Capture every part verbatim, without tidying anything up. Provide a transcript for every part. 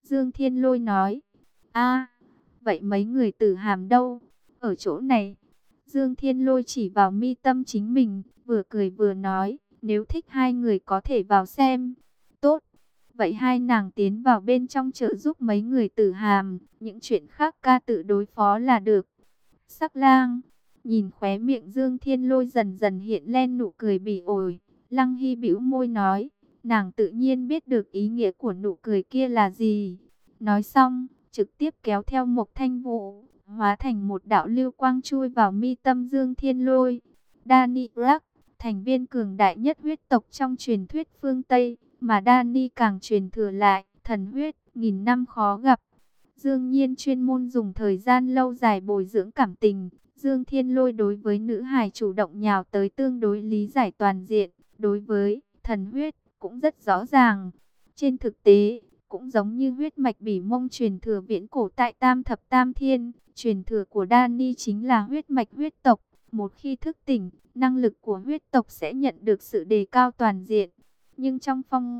Dương Thiên Lôi nói. A, vậy mấy người Tử Hàm đâu? Ở chỗ này. Dương Thiên Lôi chỉ vào mi tâm chính mình, vừa cười vừa nói, nếu thích hai người có thể vào xem. Tốt, vậy hai nàng tiến vào bên trong trợ giúp mấy người Tử Hàm, những chuyện khác ca tự đối phó là được. Sắc Lang, nhìn khóe miệng Dương Thiên Lôi dần dần hiện lên nụ cười bỉ ổi, Lăng Hy bĩu môi nói, nàng tự nhiên biết được ý nghĩa của nụ cười kia là gì. Nói xong, trực tiếp kéo theo Mộc Thanh Vũ, hóa thành một đạo lưu quang chui vào mi tâm Dương Thiên Lôi. Dani Black, thành viên cường đại nhất huyết tộc trong truyền thuyết phương Tây, mà Dani càng truyền thừa lại, thần huyết, nghìn năm khó gặp. Dương Nhiên chuyên môn dùng thời gian lâu dài bồi dưỡng cảm tình. Dương Thiên Lôi đối với nữ hài chủ động nhào tới tương đối lý giải toàn diện, đối với thần huyết cũng rất rõ ràng. Trên thực tế, cũng giống như huyết mạch bỉ mông truyền thừa viễn cổ tại Tam Thập Tam Thiên, truyền thừa của Dani chính là huyết mạch huyết tộc. Một khi thức tỉnh, năng lực của huyết tộc sẽ nhận được sự đề cao toàn diện. Nhưng trong phong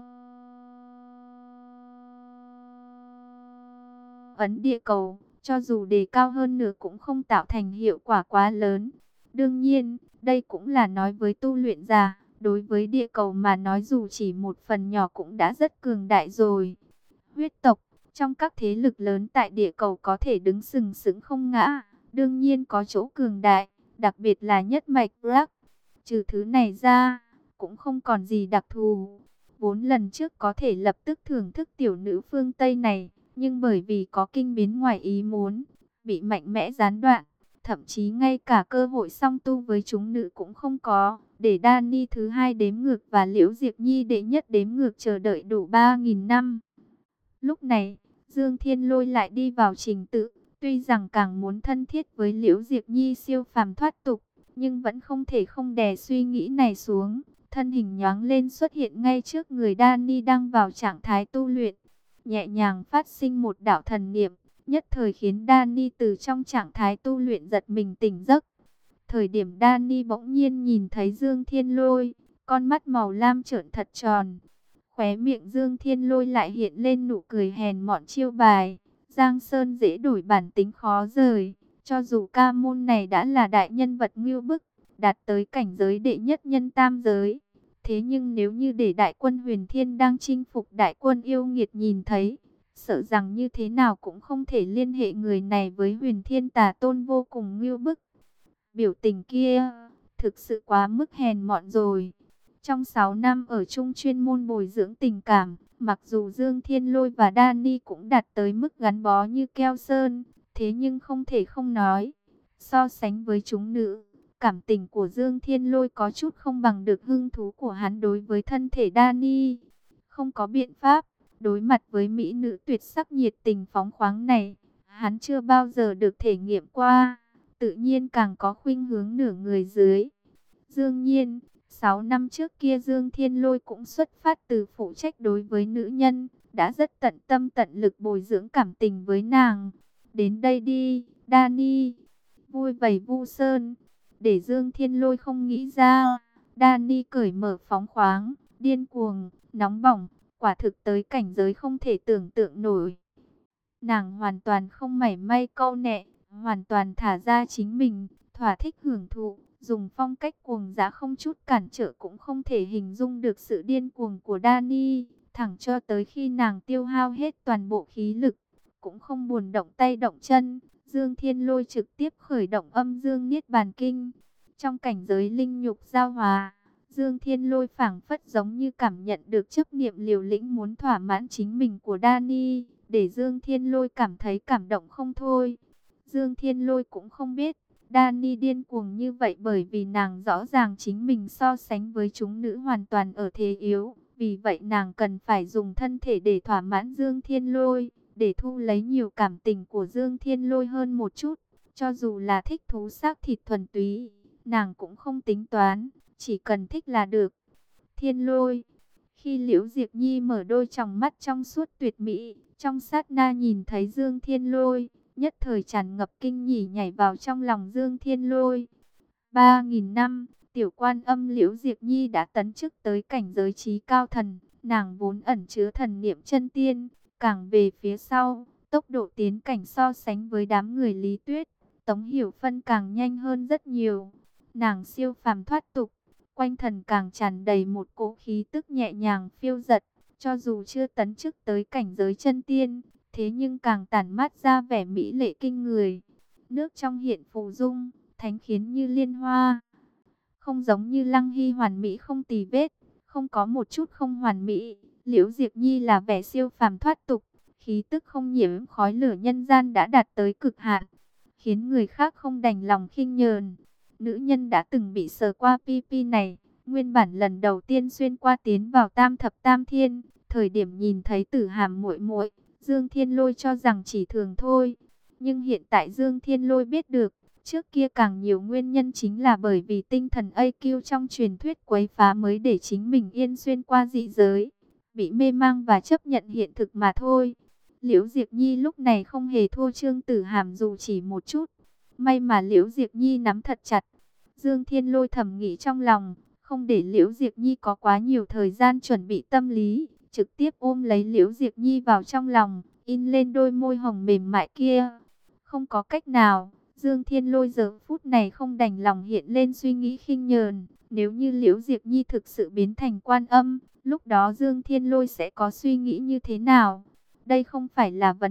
ấn địa cầu, cho dù đề cao hơn nữa cũng không tạo thành hiệu quả quá lớn. Đương nhiên, đây cũng là nói với tu luyện giả, đối với địa cầu mà nói dù chỉ một phần nhỏ cũng đã rất cường đại rồi. Huyết tộc, trong các thế lực lớn tại địa cầu có thể đứng sừng sững không ngã, đương nhiên có chỗ cường đại, đặc biệt là nhất mạch Black. Trừ thứ này ra, cũng không còn gì đặc thù. Vốn lần trước có thể lập tức thưởng thức tiểu nữ phương Tây này, nhưng bởi vì có kinh biến ngoài ý muốn, bị mạnh mẽ gián đoạn, thậm chí ngay cả cơ hội song tu với chúng nữ cũng không có, để Dani thứ hai đếm ngược và Liễu Diệp Nhi đệ nhất đếm ngược chờ đợi đủ ba nghìn năm. Lúc này, Dương Thiên Lôi lại đi vào trình tự, tuy rằng càng muốn thân thiết với Liễu Diệp Nhi siêu phàm thoát tục, nhưng vẫn không thể không đè suy nghĩ này xuống. Thân hình nhoáng lên xuất hiện ngay trước người Dani đang vào trạng thái tu luyện, nhẹ nhàng phát sinh một đạo thần niệm, nhất thời khiến Dani từ trong trạng thái tu luyện giật mình tỉnh giấc. Thời điểm Dani bỗng nhiên nhìn thấy Dương Thiên Lôi, con mắt màu lam trợn thật tròn. Khóe miệng Dương Thiên Lôi lại hiện lên nụ cười hèn mọn chiêu bài. Giang Sơn dễ đổi bản tính khó rời. Cho dù ca môn này đã là đại nhân vật ngưu bức, đạt tới cảnh giới đệ nhất nhân tam giới. Thế nhưng nếu như để đại quân Huyền Thiên đang chinh phục đại quân yêu nghiệt nhìn thấy, sợ rằng như thế nào cũng không thể liên hệ người này với Huyền Thiên tà tôn vô cùng ngưu bức. Biểu tình kia, thực sự quá mức hèn mọn rồi. Trong sáu năm ở chung chuyên môn bồi dưỡng tình cảm, mặc dù Dương Thiên Lôi và Dani cũng đạt tới mức gắn bó như keo sơn, thế nhưng không thể không nói, so sánh với chúng nữ, cảm tình của Dương Thiên Lôi có chút không bằng được hứng thú của hắn đối với thân thể Dani. Không có biện pháp, đối mặt với mỹ nữ tuyệt sắc nhiệt tình phóng khoáng này, hắn chưa bao giờ được thể nghiệm qua, tự nhiên càng có khuynh hướng nửa người dưới. Dương Nhiên, sáu năm trước kia Dương Thiên Lôi cũng xuất phát từ phụ trách đối với nữ nhân, đã rất tận tâm tận lực bồi dưỡng cảm tình với nàng. Đến đây đi, Dani, vui vầy vu sơn, để Dương Thiên Lôi không nghĩ ra. Dani cởi mở phóng khoáng, điên cuồng, nóng bỏng, quả thực tới cảnh giới không thể tưởng tượng nổi. Nàng hoàn toàn không mảy may câu nệ, hoàn toàn thả ra chính mình, thỏa thích hưởng thụ, dùng phong cách cuồng dã không chút cản trở cũng không thể hình dung được sự điên cuồng của Dani, thẳng cho tới khi nàng tiêu hao hết toàn bộ khí lực, cũng không buồn động tay động chân, Dương Thiên Lôi trực tiếp khởi động âm dương niết bàn kinh. Trong cảnh giới linh nhục giao hòa, Dương Thiên Lôi phảng phất giống như cảm nhận được chấp niệm liều lĩnh muốn thỏa mãn chính mình của Dani, để Dương Thiên Lôi cảm thấy cảm động không thôi. Dương Thiên Lôi cũng không biết, Dani điên cuồng như vậy bởi vì nàng rõ ràng chính mình so sánh với chúng nữ hoàn toàn ở thế yếu. Vì vậy nàng cần phải dùng thân thể để thỏa mãn Dương Thiên Lôi, để thu lấy nhiều cảm tình của Dương Thiên Lôi hơn một chút. Cho dù là thích thú xác thịt thuần túy, nàng cũng không tính toán, chỉ cần thích là được. Thiên Lôi, khi Liễu Diệp Nhi mở đôi tròng mắt trong suốt tuyệt mỹ, trong sát na nhìn thấy Dương Thiên Lôi, nhất thời tràn ngập kinh nhỉ nhảy vào trong lòng Dương Thiên Lôi. Ba nghìn năm, tiểu quan âm Liễu Diệp Nhi đã tấn chức tới cảnh giới trí cao thần, nàng vốn ẩn chứa thần niệm chân tiên, Càng về phía sau, tốc độ tiến cảnh so sánh với đám người Lý Tuyết, Tống Hiểu Phân càng nhanh hơn rất nhiều. Nàng siêu phàm thoát tục, quanh thần càng tràn đầy một cỗ khí tức nhẹ nhàng phiêu dật, cho dù chưa tấn chức tới cảnh giới chân tiên, thế nhưng càng tản mát ra vẻ mỹ lệ kinh người. Nước trong hiện phù dung, thánh khiến như liên hoa. Không giống như Lăng Hy hoàn mỹ không tì vết, không có một chút không hoàn mỹ. Liễu Diệp Nhi là vẻ siêu phàm thoát tục, khí tức không nhiễm khói lửa nhân gian đã đạt tới cực hạn, khiến người khác không đành lòng khinh nhờn. Nữ nhân đã từng bị sờ qua pi pi này, nguyên bản lần đầu tiên xuyên qua tiến vào tam thập tam thiên, thời điểm nhìn thấy Tử Hàm muội muội, Dương Thiên Lôi cho rằng chỉ thường thôi. Nhưng hiện tại Dương Thiên Lôi biết được, trước kia càng nhiều nguyên nhân chính là bởi vì tinh thần a quy trong truyền thuyết quấy phá mới để chính mình yên xuyên qua dị giới, bị mê mang và chấp nhận hiện thực mà thôi. Liễu Diệp Nhi lúc này không hề thua Trương Tử Hàm dù chỉ một chút. May mà Liễu Diệp Nhi nắm thật chặt. Dương Thiên Lôi thầm nghĩ trong lòng, không để Liễu Diệp Nhi có quá nhiều thời gian chuẩn bị tâm lý, trực tiếp ôm lấy Liễu Diệp Nhi vào trong lòng, in lên đôi môi hồng mềm mại kia. Không có cách nào, Dương Thiên Lôi giờ phút này không đành lòng hiện lên suy nghĩ khinh nhờn. Nếu như Liễu Diệp Nhi thực sự biến thành Quan Âm, lúc đó Dương Thiên Lôi sẽ có suy nghĩ như thế nào? Đây không phải là vấn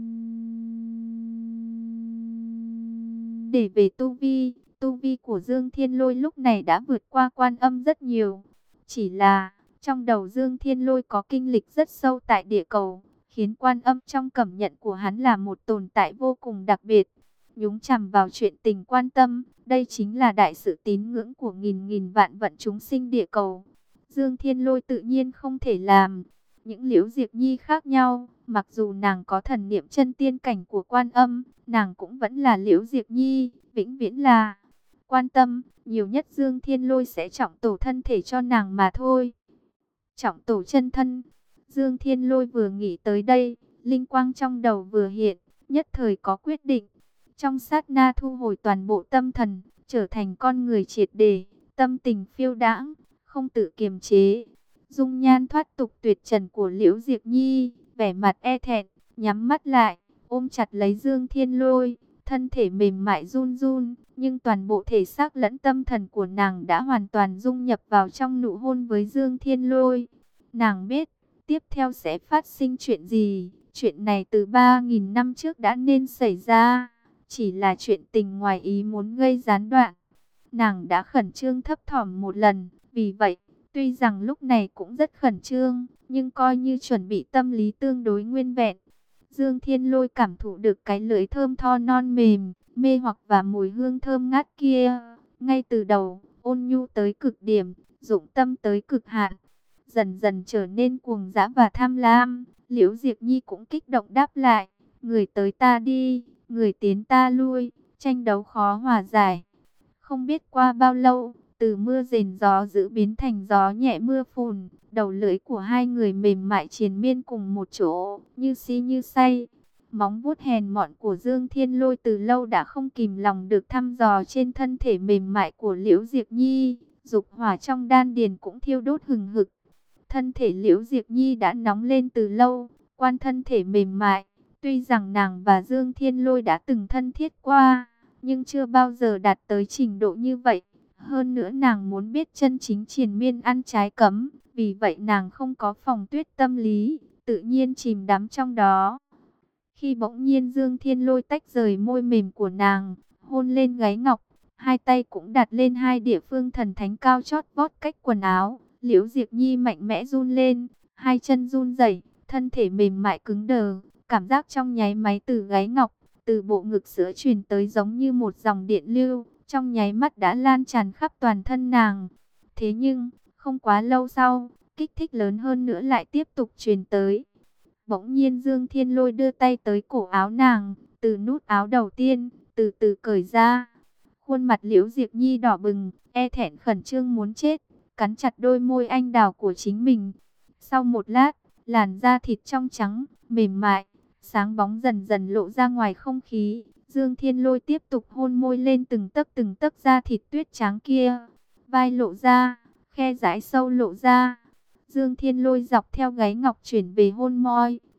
đề về tu vi. Tu vi của Dương Thiên Lôi lúc này đã vượt qua Quan Âm rất nhiều. Chỉ là, trong đầu Dương Thiên Lôi có kinh lịch rất sâu tại địa cầu, khiến Quan Âm trong cảm nhận của hắn là một tồn tại vô cùng đặc biệt. Nhúng chằm vào chuyện tình quan tâm, đây chính là đại sự tín ngưỡng của nghìn nghìn vạn vận chúng sinh địa cầu. Dương Thiên Lôi tự nhiên không thể làm. Những Liễu Diệp Nhi khác nhau, mặc dù nàng có thần niệm chân tiên cảnh của Quan Âm, nàng cũng vẫn là Liễu Diệp Nhi, vĩnh viễn là quan tâm. Nhiều nhất Dương Thiên Lôi sẽ trọng tổ thân thể cho nàng mà thôi. Trọng tổ chân thân. Dương Thiên Lôi vừa nghĩ tới đây, linh quang trong đầu vừa hiện, nhất thời có quyết định. Trong sát na thu hồi toàn bộ tâm thần, trở thành con người triệt để, tâm tình phiêu đãng, không tự kiềm chế. Dung nhan thoát tục tuyệt trần của Liễu Diệp Nhi, vẻ mặt e thẹn, nhắm mắt lại, ôm chặt lấy Dương Thiên Lôi, thân thể mềm mại run run, nhưng toàn bộ thể xác lẫn tâm thần của nàng đã hoàn toàn dung nhập vào trong nụ hôn với Dương Thiên Lôi. Nàng biết, tiếp theo sẽ phát sinh chuyện gì, chuyện này từ ba nghìn năm trước đã nên xảy ra, chỉ là chuyện tình ngoài ý muốn gây gián đoạn. Nàng đã khẩn trương thấp thỏm một lần, vì vậy, tuy rằng lúc này cũng rất khẩn trương, nhưng coi như chuẩn bị tâm lý tương đối nguyên vẹn. Dương Thiên Lôi cảm thụ được cái lưỡi thơm tho non mềm, mê hoặc và mùi hương thơm ngát kia. Ngay từ đầu, ôn nhu tới cực điểm, dụng tâm tới cực hạn, dần dần trở nên cuồng dã và tham lam. Liễu Diệp Nhi cũng kích động đáp lại, người tới ta đi, người tiến ta lui, tranh đấu khó hòa giải. Không biết qua bao lâu, từ mưa rền gió dữ biến thành gió nhẹ mưa phùn, đầu lưỡi của hai người mềm mại triền miên cùng một chỗ, như si như say. Móng vuốt hèn mọn của Dương Thiên Lôi từ lâu đã không kìm lòng được thăm dò trên thân thể mềm mại của Liễu Diệp Nhi, dục hỏa trong đan điền cũng thiêu đốt hừng hực. Thân thể Liễu Diệp Nhi đã nóng lên từ lâu, quan thân thể mềm mại, tuy rằng nàng và Dương Thiên Lôi đã từng thân thiết qua, nhưng chưa bao giờ đạt tới trình độ như vậy. Hơn nữa nàng muốn biết chân chính triền miên ăn trái cấm, vì vậy nàng không có phòng tuyết tâm lý, tự nhiên chìm đắm trong đó. Khi bỗng nhiên Dương Thiên Lôi tách rời môi mềm của nàng, hôn lên gáy ngọc, hai tay cũng đặt lên hai địa phương thần thánh cao chót vót cách quần áo. Liễu Diệp Nhi mạnh mẽ run lên, hai chân run rẩy, thân thể mềm mại cứng đờ, cảm giác trong nháy máy từ gáy ngọc, từ bộ ngực sữa truyền tới giống như một dòng điện lưu, trong nháy mắt đã lan tràn khắp toàn thân nàng. Thế nhưng, không quá lâu sau, kích thích lớn hơn nữa lại tiếp tục truyền tới. Bỗng nhiên Dương Thiên Lôi đưa tay tới cổ áo nàng, từ nút áo đầu tiên, từ từ cởi ra. Khuôn mặt Liễu Diệp Nhi đỏ bừng, e thẹn khẩn trương muốn chết, cắn chặt đôi môi anh đào của chính mình. Sau một lát, làn da thịt trong trắng, mềm mại, sáng bóng dần dần lộ ra ngoài không khí. Dương Thiên Lôi tiếp tục hôn môi lên từng tấc từng tấc da thịt tuyết trắng kia. Vai lộ ra, khe dãi sâu lộ ra. Dương Thiên Lôi dọc theo gáy ngọc chuyển về hôn môi,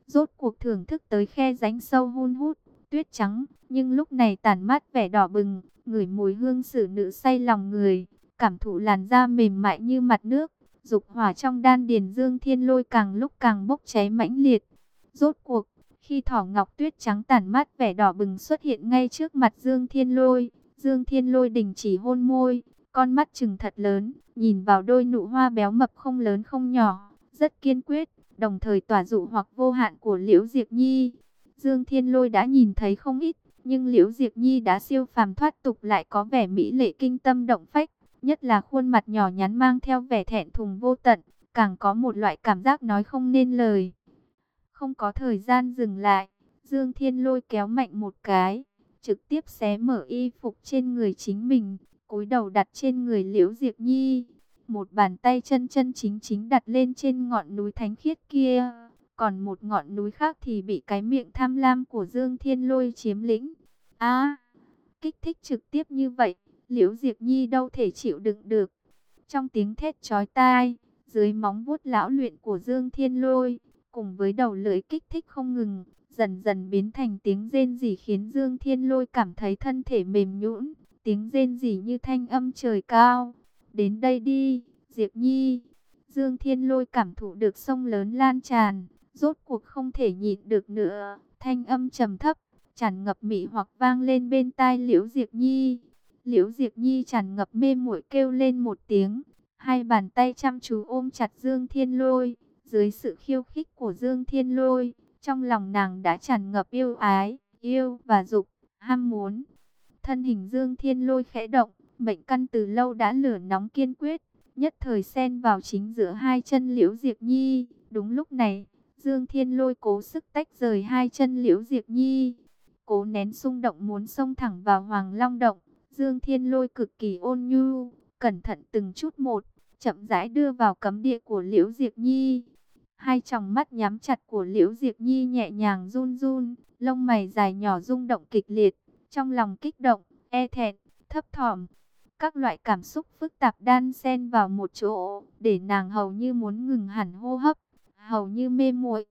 rốt cuộc thưởng thức tới khe rãnh sâu hun hút, tuyết trắng, nhưng lúc này tản mát vẻ đỏ bừng, ngửi mùi hương xử nữ say lòng người, cảm thụ làn da mềm mại như mặt nước, dục hỏa trong đan điền Dương Thiên Lôi càng lúc càng bốc cháy mãnh liệt. Rốt cuộc, khi thỏ ngọc tuyết trắng tản mát vẻ đỏ bừng xuất hiện ngay trước mặt Dương Thiên Lôi, Dương Thiên Lôi đình chỉ hôn môi, con mắt trừng thật lớn, nhìn vào đôi nụ hoa béo mập không lớn không nhỏ, rất kiên quyết, đồng thời tỏa dụ hoặc vô hạn của Liễu Diệp Nhi. Dương Thiên Lôi đã nhìn thấy không ít, nhưng Liễu Diệp Nhi đã siêu phàm thoát tục, lại có vẻ mỹ lệ kinh tâm động phách, nhất là khuôn mặt nhỏ nhắn mang theo vẻ thẹn thùng vô tận, càng có một loại cảm giác nói không nên lời. Không có thời gian dừng lại, Dương Thiên Lôi kéo mạnh một cái, trực tiếp xé mở y phục trên người chính mình, cúi đầu đặt trên người Liễu Diệp Nhi. Một bàn tay chân chân chính chính đặt lên trên ngọn núi thánh khiết kia, còn một ngọn núi khác thì bị cái miệng tham lam của Dương Thiên Lôi chiếm lĩnh. A, kích thích trực tiếp như vậy, Liễu Diệp Nhi đâu thể chịu đựng được. Trong tiếng thét chói tai, dưới móng vuốt lão luyện của Dương Thiên Lôi, cùng với đầu lưỡi kích thích không ngừng, dần dần biến thành tiếng rên rỉ khiến Dương Thiên Lôi cảm thấy thân thể mềm nhũn, tiếng rên rỉ như thanh âm trời cao. Đến đây đi, Diệp Nhi. Dương Thiên Lôi cảm thụ được sông lớn lan tràn, rốt cuộc không thể nhịn được nữa, thanh âm trầm thấp, tràn ngập mị hoặc vang lên bên tai Liễu Diệp Nhi. Liễu Diệp Nhi tràn ngập mê muội kêu lên một tiếng, hai bàn tay chăm chú ôm chặt Dương Thiên Lôi. Dưới sự khiêu khích của Dương Thiên Lôi, trong lòng nàng đã tràn ngập yêu ái, yêu và dục, ham muốn. Thân hình Dương Thiên Lôi khẽ động, mệnh căn từ lâu đã lửa nóng kiên quyết, nhất thời xen vào chính giữa hai chân Liễu Diệp Nhi. Đúng lúc này, Dương Thiên Lôi cố sức tách rời hai chân Liễu Diệp Nhi, cố nén xung động muốn xông thẳng vào Hoàng Long Động. Dương Thiên Lôi cực kỳ ôn nhu, cẩn thận từng chút một, chậm rãi đưa vào cấm địa của Liễu Diệp Nhi. Hai tròng mắt nhắm chặt của Liễu Diệp Nhi nhẹ nhàng run run, lông mày dài nhỏ rung động kịch liệt, trong lòng kích động, e thẹn, thấp thỏm. Các loại cảm xúc phức tạp đan xen vào một chỗ, để nàng hầu như muốn ngừng hẳn hô hấp, hầu như mê muội.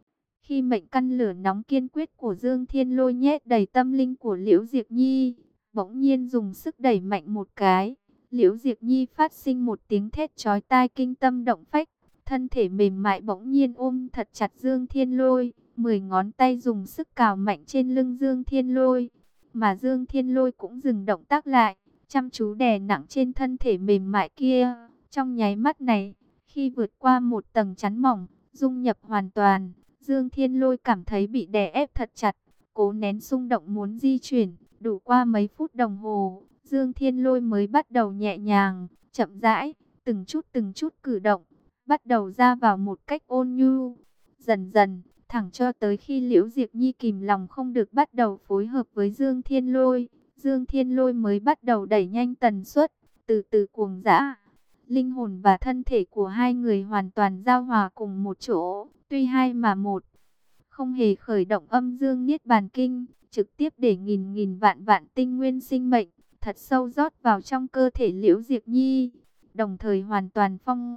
Khi mệnh căn lửa nóng kiên quyết của Dương Thiên Lôi nhét đầy tâm linh của Liễu Diệp Nhi, bỗng nhiên dùng sức đẩy mạnh một cái, Liễu Diệp Nhi phát sinh một tiếng thét chói tai kinh tâm động phách, thân thể mềm mại bỗng nhiên ôm thật chặt Dương Thiên Lôi, mười ngón tay dùng sức cào mạnh trên lưng Dương Thiên Lôi, mà Dương Thiên Lôi cũng dừng động tác lại, chăm chú đè nặng trên thân thể mềm mại kia. Trong nháy mắt này, khi vượt qua một tầng chắn mỏng, dung nhập hoàn toàn, Dương Thiên Lôi cảm thấy bị đè ép thật chặt, cố nén xung động muốn di chuyển. Đủ qua mấy phút đồng hồ, Dương Thiên Lôi mới bắt đầu nhẹ nhàng, chậm rãi, từng chút từng chút cử động, bắt đầu ra vào một cách ôn nhu. Dần dần, thẳng cho tới khi Liễu Diệp Nhi kìm lòng không được bắt đầu phối hợp với Dương Thiên Lôi, Dương Thiên Lôi mới bắt đầu đẩy nhanh tần suất, từ từ cuồng dã. Linh hồn và thân thể của hai người hoàn toàn giao hòa cùng một chỗ, tuy hai mà một. Không hề khởi động âm dương niết bàn kinh, trực tiếp để nghìn nghìn vạn vạn tinh nguyên sinh mệnh thật sâu rót vào trong cơ thể Liễu Diệp Nhi, đồng thời hoàn toàn phong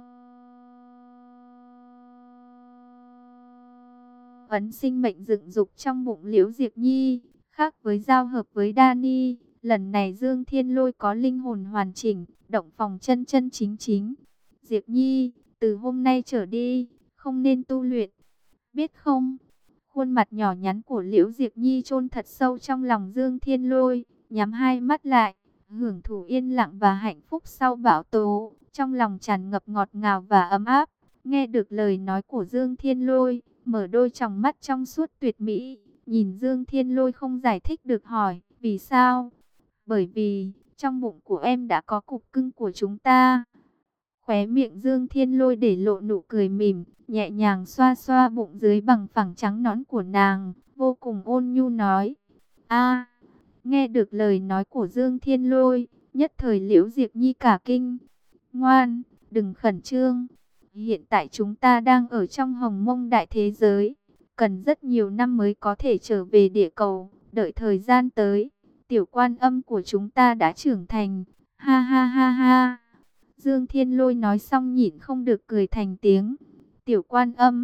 ấn sinh mệnh dựng dục trong bụng Liễu Diệp Nhi. Khác với giao hợp với Dani, lần này Dương Thiên Lôi có linh hồn hoàn chỉnh, động phòng chân chân chính chính. Diệp Nhi, từ hôm nay trở đi, không nên tu luyện, biết không? Khuôn mặt nhỏ nhắn của Liễu Diệp Nhi chôn thật sâu trong lòng Dương Thiên Lôi, nhắm hai mắt lại, hưởng thụ yên lặng và hạnh phúc sau bão tố, trong lòng tràn ngập ngọt ngào và ấm áp. Nghe được lời nói của Dương Thiên Lôi, mở đôi tròng mắt trong suốt tuyệt mỹ, nhìn Dương Thiên Lôi không giải thích được hỏi, vì sao? Bởi vì, trong bụng của em đã có cục cưng của chúng ta. Khóe miệng Dương Thiên Lôi để lộ nụ cười mỉm, nhẹ nhàng xoa xoa bụng dưới bằng phẳng trắng nõn của nàng, vô cùng ôn nhu nói. A, nghe được lời nói của Dương Thiên Lôi, nhất thời Liễu Diệp Nhi cả kinh. Ngoan, đừng khẩn trương. Hiện tại chúng ta đang ở trong hồng mông đại thế giới, cần rất nhiều năm mới có thể trở về địa cầu, đợi thời gian tới, tiểu quan âm của chúng ta đã trưởng thành. Ha ha ha ha. Dương Thiên Lôi nói xong nhịn không được cười thành tiếng. Tiểu quan âm,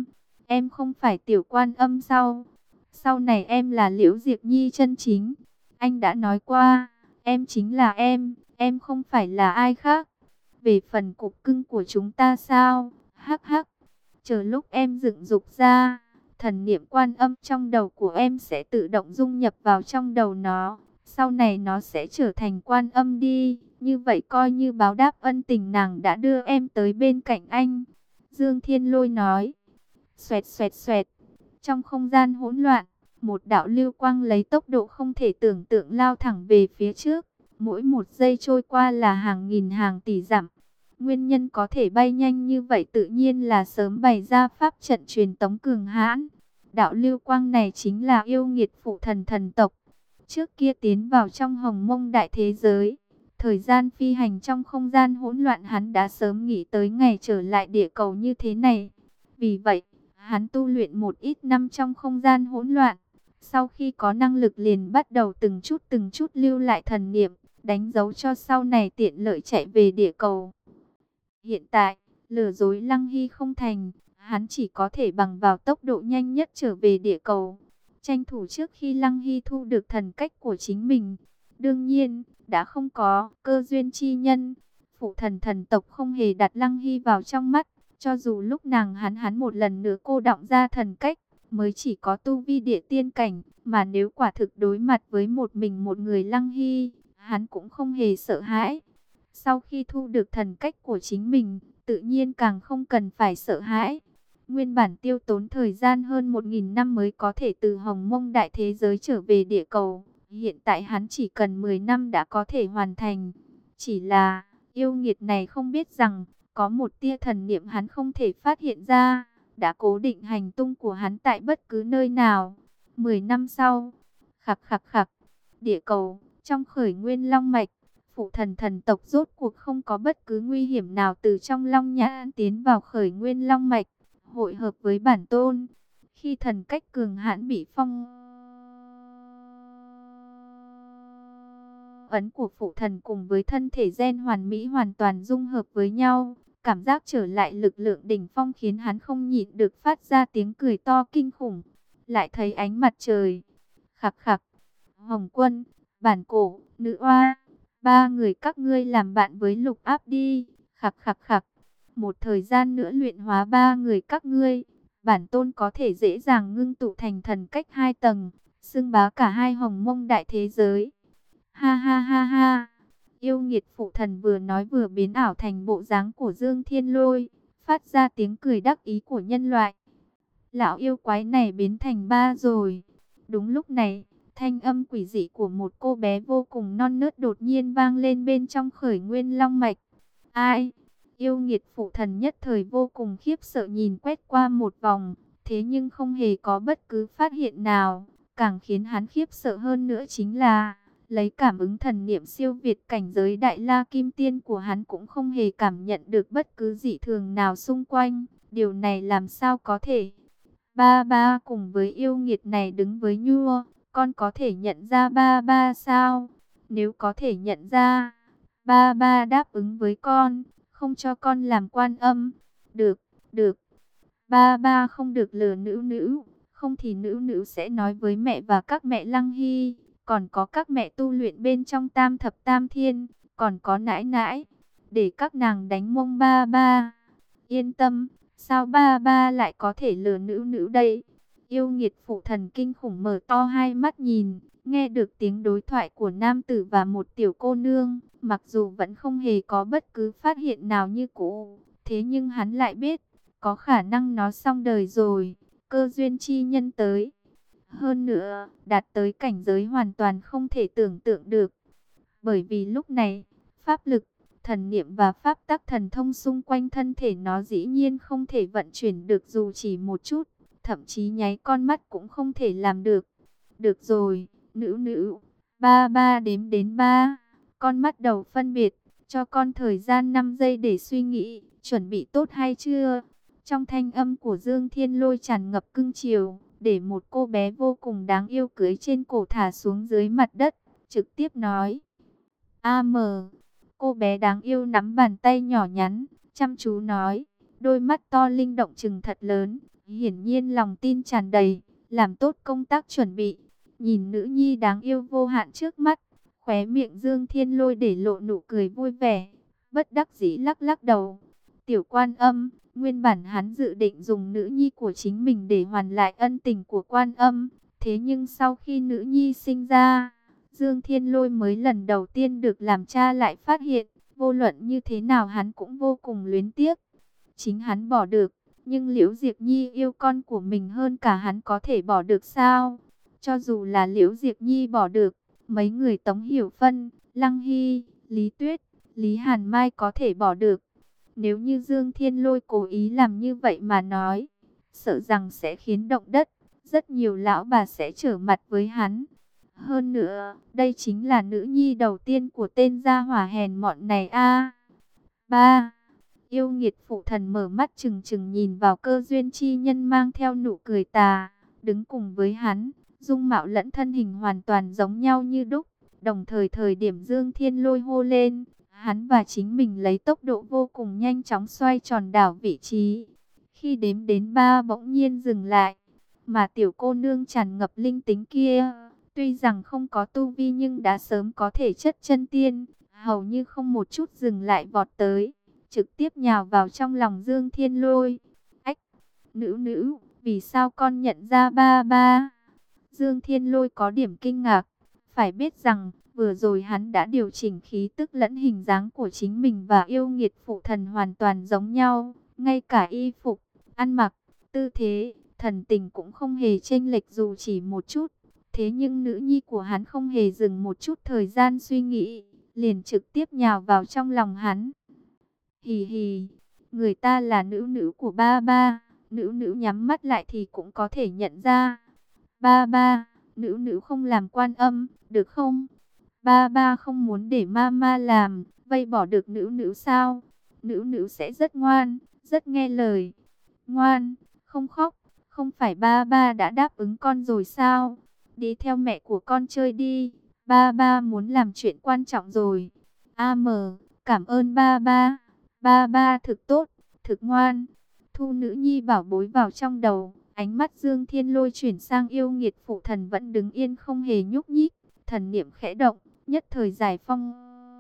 em không phải Tiểu Quan Âm sau. Sau này em là Liễu Diệp Nhi chân chính. Anh đã nói qua, em chính là em, em không phải là ai khác. Về phần cục cưng của chúng ta sao? Hắc hắc, chờ lúc em dựng dục ra, thần niệm Quan Âm trong đầu của em sẽ tự động dung nhập vào trong đầu nó. Sau này nó sẽ trở thành Quan Âm đi. Như vậy coi như báo đáp ân tình nàng đã đưa em tới bên cạnh anh. Dương Thiên Lôi nói. Xoẹt xoẹt xoẹt. Trong không gian hỗn loạn, một đạo lưu quang lấy tốc độ không thể tưởng tượng lao thẳng về phía trước. Mỗi một giây trôi qua là hàng nghìn hàng tỷ dặm. Nguyên nhân có thể bay nhanh như vậy tự nhiên là sớm bày ra pháp trận truyền tống cường hãn. Đạo lưu quang này chính là yêu nghiệt phụ thần thần tộc. Trước kia tiến vào trong hồng mông đại thế giới, thời gian phi hành trong không gian hỗn loạn hắn đã sớm nghĩ tới ngày trở lại địa cầu như thế này. Vì vậy, hắn tu luyện một ít năm trong không gian hỗn loạn. Sau khi có năng lực liền bắt đầu từng chút từng chút lưu lại thần niệm, đánh dấu cho sau này tiện lợi chạy về địa cầu. Hiện tại, lừa dối Lăng Hy không thành, hắn chỉ có thể bằng vào tốc độ nhanh nhất trở về địa cầu. Tranh thủ trước khi Lăng Hy thu được thần cách của chính mình. Đương nhiên, đã không có cơ duyên chi nhân. Phụ thần thần tộc không hề đặt Lăng Hy vào trong mắt. Cho dù lúc nàng hắn hắn một lần nữa cô đọng ra thần cách, mới chỉ có tu vi địa tiên cảnh. Mà nếu quả thực đối mặt với một mình một người Lăng Hy, hắn cũng không hề sợ hãi. Sau khi thu được thần cách của chính mình, tự nhiên càng không cần phải sợ hãi. Nguyên bản tiêu tốn thời gian hơn một nghìn năm mới có thể từ hồng mông đại thế giới trở về địa cầu. Hiện tại hắn chỉ cần mười năm đã có thể hoàn thành. Chỉ là, yêu nghiệt này không biết rằng, có một tia thần niệm hắn không thể phát hiện ra, đã cố định hành tung của hắn tại bất cứ nơi nào. Mười năm sau, khặc khặc khặc, địa cầu, trong khởi nguyên long mạch, phụ thần thần tộc rốt cuộc không có bất cứ nguy hiểm nào từ trong long nhãn tiến vào khởi nguyên long mạch, hội hợp với bản tôn. Khi thần cách cường hãn bị phong ấn của phụ thần cùng với thân thể gen hoàn mỹ hoàn toàn dung hợp với nhau, cảm giác trở lại lực lượng đỉnh phong khiến hắn không nhịn được phát ra tiếng cười to kinh khủng. Lại thấy ánh mặt trời. Khặc khặc. Hồng Quân, Bản Cổ, Nữ Oa, ba người các ngươi làm bạn với Lục Áp đi. Khặc khặc khặc. Một thời gian nữa luyện hóa ba người các ngươi, bản tôn có thể dễ dàng ngưng tụ thành thần cách hai tầng, xưng bá cả hai hồng mông đại thế giới. Ha ha ha ha. Yêu nghiệt phụ thần vừa nói vừa biến ảo thành bộ dáng của Dương Thiên Lôi, phát ra tiếng cười đắc ý của nhân loại. Lão yêu quái này biến thành ba rồi. Đúng lúc này, thanh âm quỷ dị của một cô bé vô cùng non nớt đột nhiên vang lên bên trong khởi nguyên long mạch. Ai? Yêu nghiệt phụ thần nhất thời vô cùng khiếp sợ nhìn quét qua một vòng, thế nhưng không hề có bất cứ phát hiện nào. Càng khiến hắn khiếp sợ hơn nữa chính là, lấy cảm ứng thần niệm siêu việt cảnh giới đại la kim tiên của hắn cũng không hề cảm nhận được bất cứ dị thường nào xung quanh. Điều này làm sao có thể? Ba ba cùng với yêu nghiệt này đứng với Nhua, con có thể nhận ra ba ba sao? Nếu có thể nhận ra, ba ba đáp ứng với con, không cho con làm Quan Âm. Được, được. Ba ba không được lừa nữ nữ, không thì nữ nữ sẽ nói với mẹ và các mẹ Lăng Hy, còn có các mẹ tu luyện bên trong tam thập tam thiên, còn có nãi nãi, để các nàng đánh mông ba ba. Yên tâm, sao ba ba lại có thể lừa nữ nữ đây? Yêu nghiệt phụ thần kinh khủng mở to hai mắt nhìn, nghe được tiếng đối thoại của nam tử và một tiểu cô nương, mặc dù vẫn không hề có bất cứ phát hiện nào như cũ, thế nhưng hắn lại biết, có khả năng nó xong đời rồi, cơ duyên chi nhân tới. Hơn nữa, đạt tới cảnh giới hoàn toàn không thể tưởng tượng được. Bởi vì lúc này, pháp lực, thần niệm và pháp tắc thần thông xung quanh thân thể nó dĩ nhiên không thể vận chuyển được dù chỉ một chút, thậm chí nháy con mắt cũng không thể làm được. Được rồi, nữ nữ, ba ba đếm đến ba, con bắt đầu phân biệt, cho con thời gian năm giây để suy nghĩ, chuẩn bị tốt hay chưa? Trong thanh âm của Dương Thiên Lôi tràn ngập cưng chiều, để một cô bé vô cùng đáng yêu cưới trên cổ thả xuống dưới mặt đất, trực tiếp nói. A mờ, cô bé đáng yêu nắm bàn tay nhỏ nhắn, chăm chú nói, đôi mắt to linh động trừng thật lớn, hiển nhiên lòng tin tràn đầy, làm tốt công tác chuẩn bị. Nhìn nữ nhi đáng yêu vô hạn trước mắt, khóe miệng Dương Thiên Lôi để lộ nụ cười vui vẻ, bất đắc dĩ lắc lắc đầu. Tiểu Quan Âm, nguyên bản hắn dự định dùng nữ nhi của chính mình để hoàn lại ân tình của Quan Âm, thế nhưng sau khi nữ nhi sinh ra, Dương Thiên Lôi mới lần đầu tiên được làm cha lại phát hiện, vô luận như thế nào hắn cũng vô cùng luyến tiếc. Chính hắn bỏ được, nhưng Liễu Diệp Nhi yêu con của mình hơn cả hắn có thể bỏ được sao? Cho dù là Liễu Diệp Nhi bỏ được, mấy người Tống Hiểu Phân, Lăng Hy, Lý Tuyết, Lý Hàn Mai có thể bỏ được. Nếu như Dương Thiên Lôi cố ý làm như vậy mà nói, sợ rằng sẽ khiến động đất, rất nhiều lão bà sẽ trở mặt với hắn. Hơn nữa, đây chính là nữ nhi đầu tiên của tên gia hỏa hèn mọn này a. Ba. Yêu nghiệt phụ thần mở mắt trừng trừng nhìn vào Cơ Duyên chi nhân mang theo nụ cười tà, đứng cùng với hắn, dung mạo lẫn thân hình hoàn toàn giống nhau như đúc. Đồng thời thời điểm Dương Thiên Lôi hô lên, hắn và chính mình lấy tốc độ vô cùng nhanh chóng xoay tròn đảo vị trí. Khi đếm đến ba bỗng nhiên dừng lại, mà tiểu cô nương tràn ngập linh tính kia, tuy rằng không có tu vi nhưng đã sớm có thể chất chân tiên, hầu như không một chút dừng lại vọt tới, trực tiếp nhào vào trong lòng Dương Thiên Lôi. Ách, nữ nữ, vì sao con nhận ra ba ba? Dương Thiên Lôi có điểm kinh ngạc, phải biết rằng vừa rồi hắn đã điều chỉnh khí tức lẫn hình dáng của chính mình và yêu nghiệt phụ thần hoàn toàn giống nhau, ngay cả y phục, ăn mặc, tư thế, thần tình cũng không hề chênh lệch dù chỉ một chút. Thế nhưng nữ nhi của hắn không hề dừng một chút thời gian suy nghĩ, liền trực tiếp nhào vào trong lòng hắn. Hì hì, người ta là nữ nữ của ba ba, nữ nữ nhắm mắt lại thì cũng có thể nhận ra. Ba ba, nữ nữ không làm Quan Âm, được không? Ba ba không muốn để mama làm, vây bỏ được nữ nữ sao? Nữ nữ sẽ rất ngoan, rất nghe lời. Ngoan, không khóc, không phải ba ba đã đáp ứng con rồi sao? Đi theo mẹ của con chơi đi, ba ba muốn làm chuyện quan trọng rồi. a em, cảm ơn ba ba, ba ba thực tốt, thực ngoan. Thu nữ nhi bảo bối vào trong đầu, ánh mắt Dương Thiên Lôi chuyển sang yêu nghiệt phụ thần vẫn đứng yên không hề nhúc nhích, thần niệm khẽ động, nhất thời giải phong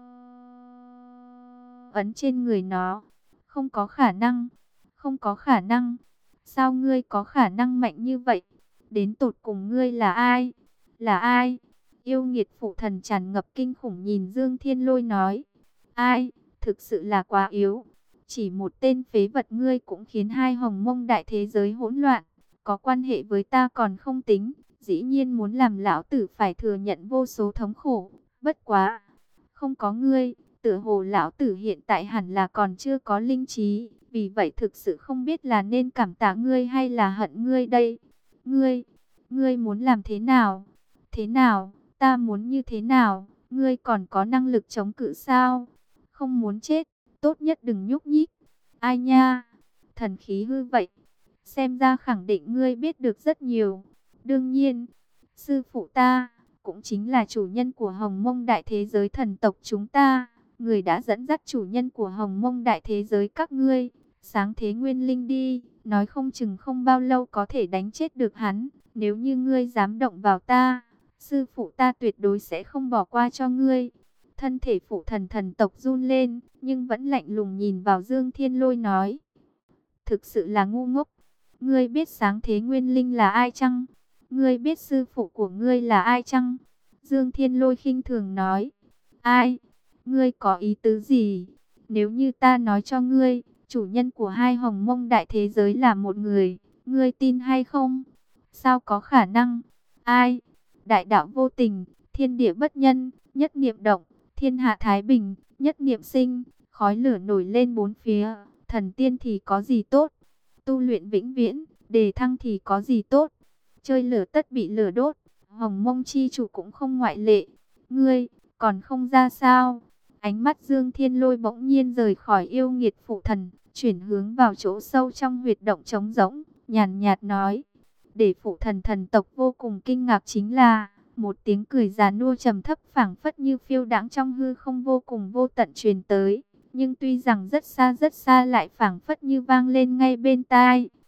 ấn trên người nó. Không có khả năng, không có khả năng, sao ngươi có khả năng mạnh như vậy? Đến tột cùng ngươi là ai? Là ai? Yêu nghiệt phụ thần tràn ngập kinh khủng nhìn Dương Thiên Lôi nói. Ai? Thực sự là quá yếu. Chỉ một tên phế vật ngươi cũng khiến hai hồng mông đại thế giới hỗn loạn. Có quan hệ với ta còn không tính, dĩ nhiên muốn làm lão tử phải thừa nhận vô số thống khổ. Bất quá, không có ngươi, tựa hồ lão tử hiện tại hẳn là còn chưa có linh trí. Vì vậy thực sự không biết là nên cảm tạ ngươi hay là hận ngươi đây. Ngươi, ngươi muốn làm thế nào? Thế nào? Ta muốn như thế nào? Ngươi còn có năng lực chống cự sao? Không muốn chết, tốt nhất đừng nhúc nhích. Ai nha? Thần khí hư vậy. Xem ra khẳng định ngươi biết được rất nhiều. Đương nhiên, sư phụ ta cũng chính là chủ nhân của Hồng Mông Đại Thế Giới thần tộc chúng ta. Người đã dẫn dắt chủ nhân của Hồng Mông Đại Thế Giới các ngươi sáng thế nguyên linh đi, nói không chừng không bao lâu có thể đánh chết được hắn. Nếu như ngươi dám động vào ta, sư phụ ta tuyệt đối sẽ không bỏ qua cho ngươi. Thân thể phụ thần thần tộc run lên, nhưng vẫn lạnh lùng nhìn vào Dương Thiên Lôi nói. Thực sự là ngu ngốc. Ngươi biết sáng thế nguyên linh là ai chăng? Ngươi biết sư phụ của ngươi là ai chăng? Dương Thiên Lôi khinh thường nói. Ai? Ngươi có ý tứ gì? Nếu như ta nói cho ngươi, chủ nhân của hai hồng mông đại thế giới là một người, ngươi tin hay không? Sao có khả năng? Ai? Đại đạo vô tình, thiên địa bất nhân, nhất niệm động, thiên hạ thái bình, nhất niệm sinh, khói lửa nổi lên bốn phía, thần tiên thì có gì tốt? Tu luyện vĩnh viễn, đề thăng thì có gì tốt? Chơi lửa tất bị lửa đốt, hồng mông chi chủ cũng không ngoại lệ. Ngươi, còn không ra sao? Ánh mắt Dương Thiên Lôi bỗng nhiên rời khỏi yêu nghiệt phụ thần, chuyển hướng vào chỗ sâu trong huyệt động trống rỗng, nhàn nhạt nói. Để phụ thần thần tộc vô cùng kinh ngạc chính là, một tiếng cười già nua trầm thấp phảng phất như phiêu đãng trong hư không vô cùng vô tận truyền tới. Nhưng tuy rằng rất xa rất xa lại phảng phất như vang lên ngay bên tai.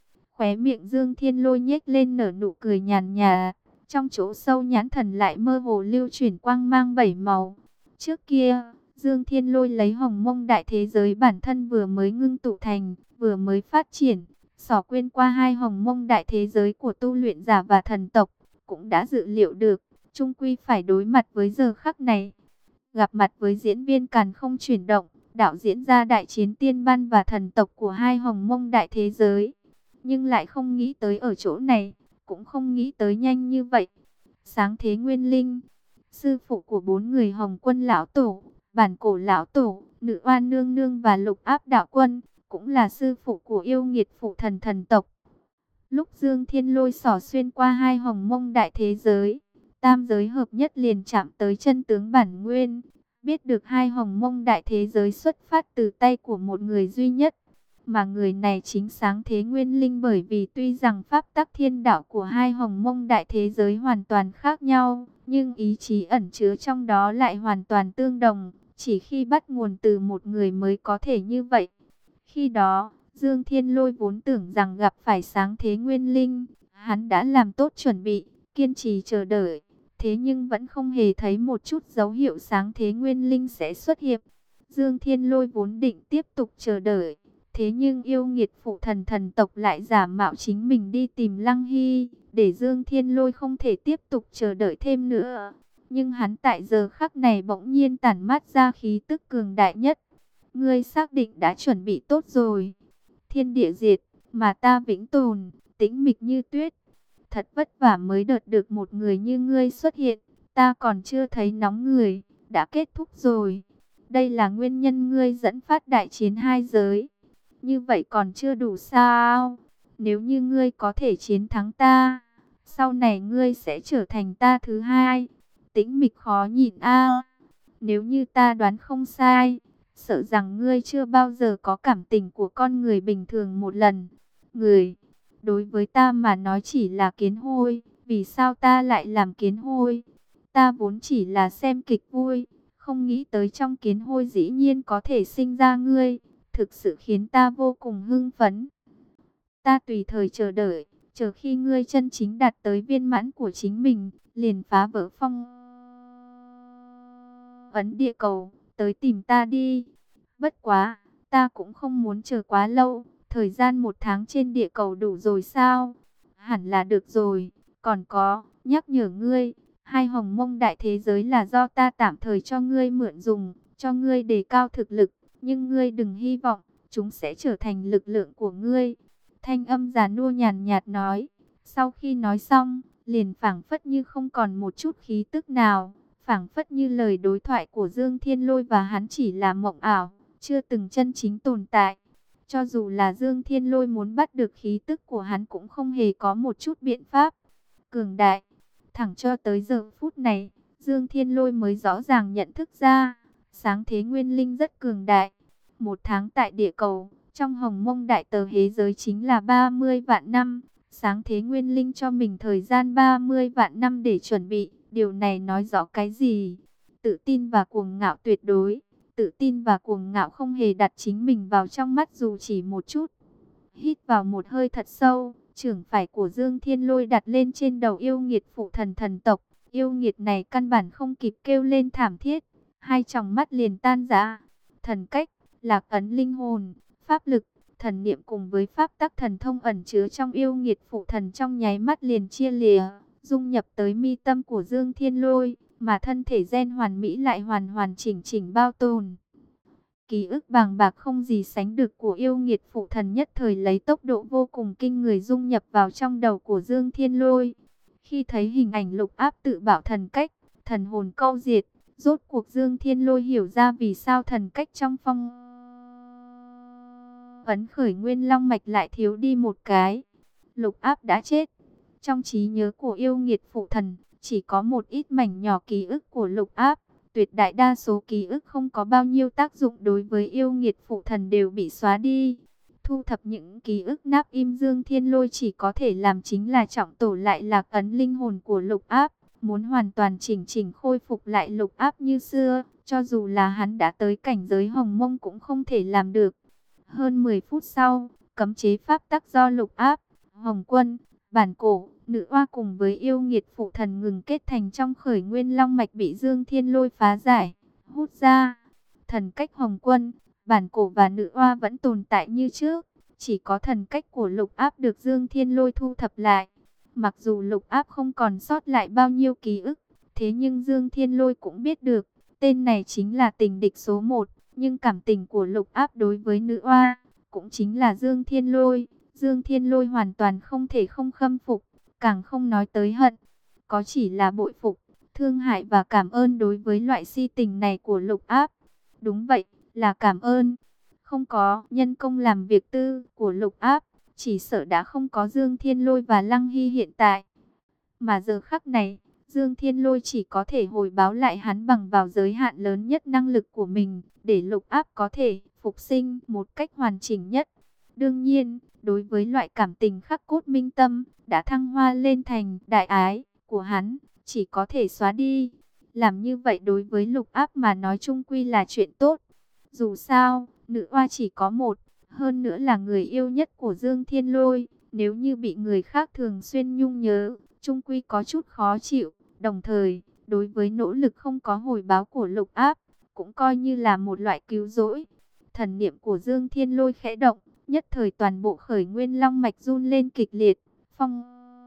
Khóe miệng Dương Thiên Lôi nhếch lên nở nụ cười nhàn nhạt, trong chỗ sâu nhãn thần lại mơ hồ lưu chuyển quang mang bảy màu. Trước kia, Dương Thiên Lôi lấy hồng mông đại thế giới bản thân vừa mới ngưng tụ thành, vừa mới phát triển, xỏ quên qua hai hồng mông đại thế giới của tu luyện giả và thần tộc, cũng đã dự liệu được, chung quy phải đối mặt với giờ khắc này. Gặp mặt với diễn viên Càn Không Chuyển Động, đạo diễn ra đại chiến tiên ban và thần tộc của hai hồng mông đại thế giới. Nhưng lại không nghĩ tới ở chỗ này, cũng không nghĩ tới nhanh như vậy. Sáng Thế Nguyên Linh, sư phụ của bốn người Hồng Quân lão tổ, Bản Cổ lão tổ, Nữ Oan nương nương và Lục Áp đạo quân, cũng là sư phụ của yêu nghiệt phụ thần thần tộc. Lúc Dương Thiên Lôi xỏ xuyên qua hai hồng mông đại thế giới, tam giới hợp nhất liền chạm tới chân tướng bản nguyên, biết được hai hồng mông đại thế giới xuất phát từ tay của một người duy nhất. Mà người này chính Sáng Thế Nguyên Linh, bởi vì tuy rằng pháp tắc thiên đạo của hai hồng mông đại thế giới hoàn toàn khác nhau, nhưng ý chí ẩn chứa trong đó lại hoàn toàn tương đồng, chỉ khi bắt nguồn từ một người mới có thể như vậy. Khi đó, Dương Thiên Lôi vốn tưởng rằng gặp phải Sáng Thế Nguyên Linh, hắn đã làm tốt chuẩn bị, kiên trì chờ đợi, thế nhưng vẫn không hề thấy một chút dấu hiệu Sáng Thế Nguyên Linh sẽ xuất hiện. Dương Thiên Lôi vốn định tiếp tục chờ đợi, thế nhưng yêu nghiệt phụ thần thần tộc lại giả mạo chính mình đi tìm Lăng Hy, để Dương Thiên Lôi không thể tiếp tục chờ đợi thêm nữa. Nhưng hắn tại giờ khắc này bỗng nhiên tản mát ra khí tức cường đại nhất. Ngươi xác định đã chuẩn bị tốt rồi. Thiên địa diệt, mà ta vĩnh tồn, tĩnh mịch như tuyết. Thật vất vả mới đợt được một người như ngươi xuất hiện, ta còn chưa thấy nóng người, đã kết thúc rồi. Đây là nguyên nhân ngươi dẫn phát đại chiến hai giới. Như vậy còn chưa đủ sao? Nếu như ngươi có thể chiến thắng ta, sau này ngươi sẽ trở thành ta thứ hai. Tĩnh mịch khó nhìn a. Nếu như ta đoán không sai, sợ rằng ngươi chưa bao giờ có cảm tình của con người bình thường một lần. Người, đối với ta mà nói chỉ là kiến hôi, vì sao ta lại làm kiến hôi? Ta vốn chỉ là xem kịch vui, không nghĩ tới trong kiến hôi dĩ nhiên có thể sinh ra ngươi, thực sự khiến ta vô cùng hưng phấn. Ta tùy thời chờ đợi, chờ khi ngươi chân chính đạt tới viên mãn của chính mình, liền phá vỡ phong ấn địa cầu, tới tìm ta đi. Bất quá, ta cũng không muốn chờ quá lâu, thời gian một tháng trên địa cầu đủ rồi sao? Hẳn là được rồi, còn có, nhắc nhở ngươi, hai hồng mông đại thế giới là do ta tạm thời cho ngươi mượn dùng, cho ngươi đề cao thực lực, nhưng ngươi đừng hy vọng, chúng sẽ trở thành lực lượng của ngươi. Thanh âm già nua nhàn nhạt nói, sau khi nói xong, liền phảng phất như không còn một chút khí tức nào, phảng phất như lời đối thoại của Dương Thiên Lôi và hắn chỉ là mộng ảo, chưa từng chân chính tồn tại. Cho dù là Dương Thiên Lôi muốn bắt được khí tức của hắn cũng không hề có một chút biện pháp. Cường đại, thẳng cho tới giờ phút này, Dương Thiên Lôi mới rõ ràng nhận thức ra, Sáng Thế Nguyên Linh rất cường đại. Một tháng tại địa cầu, trong hồng mông đại tờ hế giới chính là ba mươi vạn năm. Sáng Thế Nguyên Linh cho mình thời gian ba mươi vạn năm để chuẩn bị. Điều này nói rõ cái gì? Tự tin và cuồng ngạo tuyệt đối. Tự tin và cuồng ngạo không hề đặt chính mình vào trong mắt dù chỉ một chút. Hít vào một hơi thật sâu, trưởng phải của Dương Thiên Lôi đặt lên trên đầu yêu nghiệt phụ thần thần tộc. Yêu nghiệt này căn bản không kịp kêu lên thảm thiết, hai tròng mắt liền tan rã. Thần cách, lạc ấn linh hồn, pháp lực, thần niệm cùng với pháp tắc thần thông ẩn chứa trong yêu nghiệt phụ thần trong nháy mắt liền chia lìa, dung nhập tới mi tâm của Dương Thiên Lôi, mà thân thể gen hoàn mỹ lại hoàn hoàn chỉnh chỉnh bao tồn. Ký ức bàng bạc không gì sánh được của yêu nghiệt phụ thần nhất thời lấy tốc độ vô cùng kinh người dung nhập vào trong đầu của Dương Thiên Lôi. Khi thấy hình ảnh Lục Áp tự bảo thần cách, thần hồn câu diệt, rốt cuộc Dương Thiên Lôi hiểu ra vì sao thần cách trong phong ấn khởi nguyên long mạch lại thiếu đi một cái. Lục Áp đã chết. Trong trí nhớ của yêu nghiệt phụ thần, chỉ có một ít mảnh nhỏ ký ức của Lục Áp. Tuyệt đại đa số ký ức không có bao nhiêu tác dụng đối với yêu nghiệt phụ thần đều bị xóa đi. Thu thập những ký ức nắp im Dương Thiên Lôi chỉ có thể làm chính là trọng tổ lại lạc ấn linh hồn của Lục Áp. Muốn hoàn toàn chỉnh chỉnh khôi phục lại Lục Áp như xưa, cho dù là hắn đã tới cảnh giới hồng mông cũng không thể làm được. Hơn mười phút sau, cấm chế pháp tắc do Lục Áp Hồng Quân, Bản Cổ, Nữ Oa cùng với yêu nghiệt phụ thần ngừng kết thành trong khởi nguyên long mạch bị Dương Thiên Lôi phá giải, hút ra. Thần cách Hồng Quân, Bản Cổ và Nữ Oa vẫn tồn tại như trước, chỉ có thần cách của Lục Áp được Dương Thiên Lôi thu thập lại. Mặc dù Lục Áp không còn sót lại bao nhiêu ký ức, thế nhưng Dương Thiên Lôi cũng biết được, tên này chính là tình địch số một, nhưng cảm tình của Lục Áp đối với Nữ Oa cũng chính là Dương Thiên Lôi. Dương Thiên Lôi hoàn toàn không thể không khâm phục, càng không nói tới hận, có chỉ là bội phục, thương hại và cảm ơn đối với loại si tình này của Lục Áp. Đúng vậy, là cảm ơn. Không có nhân công làm việc tư của Lục Áp, chỉ sợ đã không có Dương Thiên Lôi và Lăng Hy hiện tại. Mà giờ khắc này, Dương Thiên Lôi chỉ có thể hồi báo lại hắn bằng vào giới hạn lớn nhất năng lực của mình, để Lục Áp có thể phục sinh một cách hoàn chỉnh nhất. Đương nhiên, đối với loại cảm tình khắc cốt minh tâm, đã thăng hoa lên thành đại ái của hắn, chỉ có thể xóa đi. Làm như vậy đối với Lục Áp mà nói chung quy là chuyện tốt. Dù sao, Nữ Oa chỉ có một, hơn nữa là người yêu nhất của Dương Thiên Lôi. Nếu như bị người khác thường xuyên nhung nhớ, chung quy có chút khó chịu. Đồng thời, đối với nỗ lực không có hồi báo của Lục Áp, cũng coi như là một loại cứu rỗi. Thần niệm của Dương Thiên Lôi khẽ động, nhất thời toàn bộ khởi nguyên long mạch run lên kịch liệt. Phong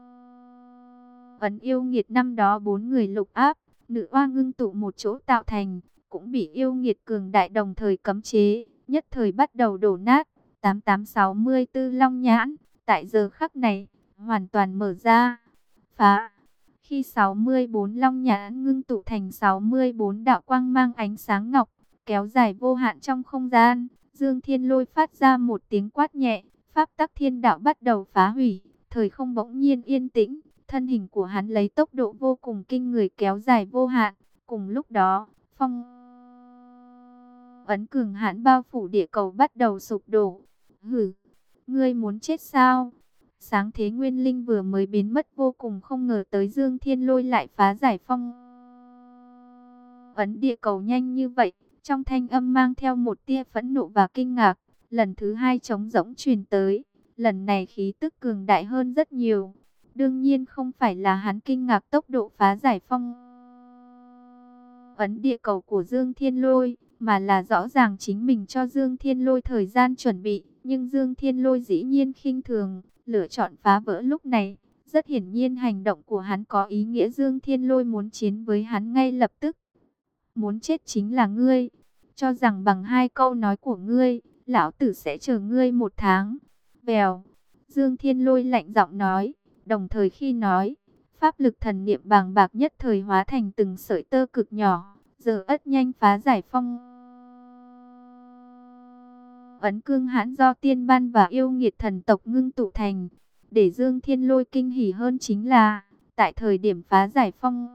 ấn yêu nghiệt năm đó bốn người Lục Áp, Nữ Oa ngưng tụ một chỗ tạo thành, cũng bị yêu nghiệt cường đại đồng thời cấm chế, nhất thời bắt đầu đổ nát. tám tám sáu tư long nhãn, tại giờ khắc này, hoàn toàn mở ra. Phá! Khi sáu mươi tư long nhãn ngưng tụ thành sáu mươi tư đạo quang mang ánh sáng ngọc, kéo dài vô hạn trong không gian, Dương Thiên Lôi phát ra một tiếng quát nhẹ, pháp tắc thiên đạo bắt đầu phá hủy, thời không bỗng nhiên yên tĩnh, thân hình của hắn lấy tốc độ vô cùng kinh người kéo dài vô hạn. Cùng lúc đó, phong ấn cường hãn bao phủ địa cầu bắt đầu sụp đổ. Hử, ngươi muốn chết sao? Sáng thế nguyên linh vừa mới biến mất vô cùng không ngờ tới Dương Thiên Lôi lại phá giải phong ấn địa cầu nhanh như vậy. Trong thanh âm mang theo một tia phẫn nộ và kinh ngạc, lần thứ hai trống rỗng truyền tới, lần này khí tức cường đại hơn rất nhiều. Đương nhiên không phải là hắn kinh ngạc tốc độ phá giải phong ấn địa cầu của Dương Thiên Lôi, mà là rõ ràng chính mình cho Dương Thiên Lôi thời gian chuẩn bị, nhưng Dương Thiên Lôi dĩ nhiên khinh thường, lựa chọn phá vỡ lúc này. Rất hiển nhiên hành động của hắn có ý nghĩa Dương Thiên Lôi muốn chiến với hắn ngay lập tức. Muốn chết chính là ngươi, cho rằng bằng hai câu nói của ngươi, lão tử sẽ chờ ngươi một tháng. Vèo, Dương Thiên Lôi lạnh giọng nói, đồng thời khi nói, pháp lực thần niệm bàng bạc nhất thời hóa thành từng sợi tơ cực nhỏ, giờ ất nhanh phá giải phong ấn cương hãn do tiên ban và yêu nghiệt thần tộc ngưng tụ thành. Để Dương Thiên Lôi kinh hỉ hơn chính là, tại thời điểm phá giải phong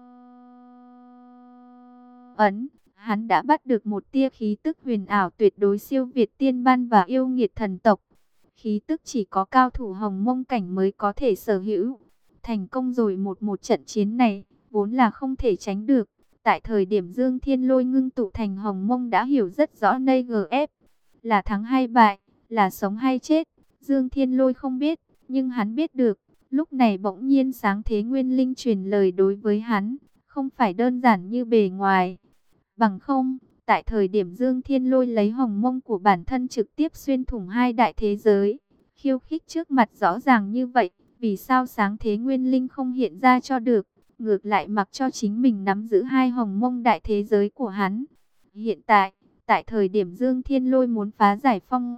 ấn, hắn đã bắt được một tia khí tức huyền ảo tuyệt đối siêu việt tiên ban và yêu nghiệt thần tộc. Khí tức chỉ có cao thủ hồng mông cảnh mới có thể sở hữu. Thành công rồi một một trận chiến này, vốn là không thể tránh được. Tại thời điểm Dương Thiên Lôi ngưng tụ thành hồng mông đã hiểu rất rõ nay giê ép. Là thắng hay bại, là sống hay chết, Dương Thiên Lôi không biết, nhưng hắn biết được. Lúc này bỗng nhiên sáng thế nguyên linh truyền lời đối với hắn, không phải đơn giản như bề ngoài. Bằng không, tại thời điểm Dương Thiên Lôi lấy hồng mông của bản thân trực tiếp xuyên thủng hai đại thế giới, khiêu khích trước mặt rõ ràng như vậy, vì sao sáng thế nguyên linh không hiện ra cho được, ngược lại mặc cho chính mình nắm giữ hai hồng mông đại thế giới của hắn. Hiện tại, tại thời điểm Dương Thiên Lôi muốn phá giải phong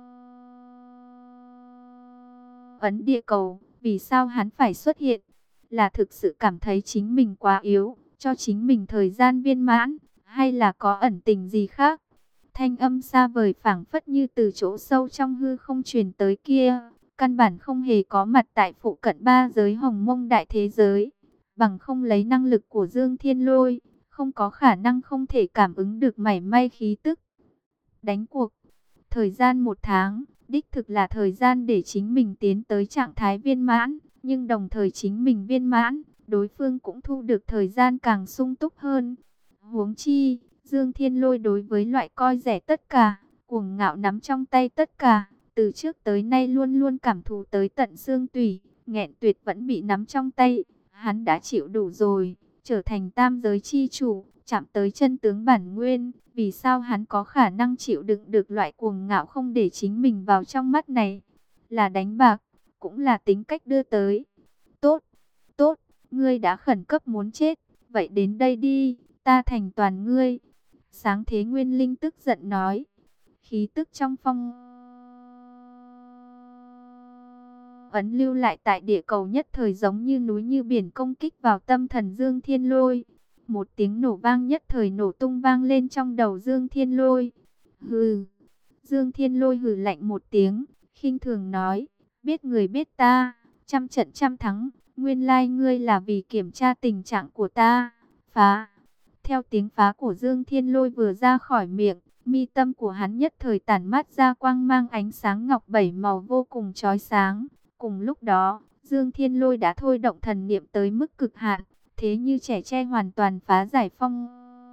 ấn địa cầu, vì sao hắn phải xuất hiện? Là thực sự cảm thấy chính mình quá yếu, cho chính mình thời gian viên mãn, hay là có ẩn tình gì khác? Thanh âm xa vời phảng phất như từ chỗ sâu trong hư không truyền tới kia, căn bản không hề có mặt tại phụ cận ba giới hồng mông đại thế giới. Bằng không lấy năng lực của Dương Thiên Lôi, không có khả năng không thể cảm ứng được mảy may khí tức. Đánh cuộc, thời gian một tháng, đích thực là thời gian để chính mình tiến tới trạng thái viên mãn, nhưng đồng thời chính mình viên mãn, đối phương cũng thu được thời gian càng sung túc hơn. Huống chi, Dương Thiên Lôi đối với loại coi rẻ tất cả, cuồng ngạo nắm trong tay tất cả, từ trước tới nay luôn luôn cảm thụ tới tận xương tủy, nghẹn tuyệt vẫn bị nắm trong tay. Hắn đã chịu đủ rồi, trở thành tam giới chi chủ, chạm tới chân tướng bản nguyên. Vì sao hắn có khả năng chịu đựng được loại cuồng ngạo không để chính mình vào trong mắt này? Là đánh bạc, cũng là tính cách đưa tới. Tốt, tốt, ngươi đã khẩn cấp muốn chết, vậy đến đây đi, ta thành toàn ngươi. Sáng Thế Nguyên Linh tức giận nói. Khí tức trong phong ấn lưu lại tại địa cầu nhất thời giống như núi như biển công kích vào tâm thần Dương Thiên Lôi. Một tiếng nổ vang nhất thời nổ tung vang lên trong đầu Dương Thiên Lôi. Hừ. Dương Thiên Lôi hừ lạnh một tiếng, khinh thường nói, biết người biết ta, trăm trận trăm thắng, nguyên lai ngươi là vì kiểm tra tình trạng của ta. Phá. Theo tiếng phá của Dương Thiên Lôi vừa ra khỏi miệng, mi tâm của hắn nhất thời tản mát ra quang mang ánh sáng ngọc bảy màu vô cùng chói sáng. Cùng lúc đó, Dương Thiên Lôi đã thôi động thần niệm tới mức cực hạn, thế như trẻ tre hoàn toàn phá giải phong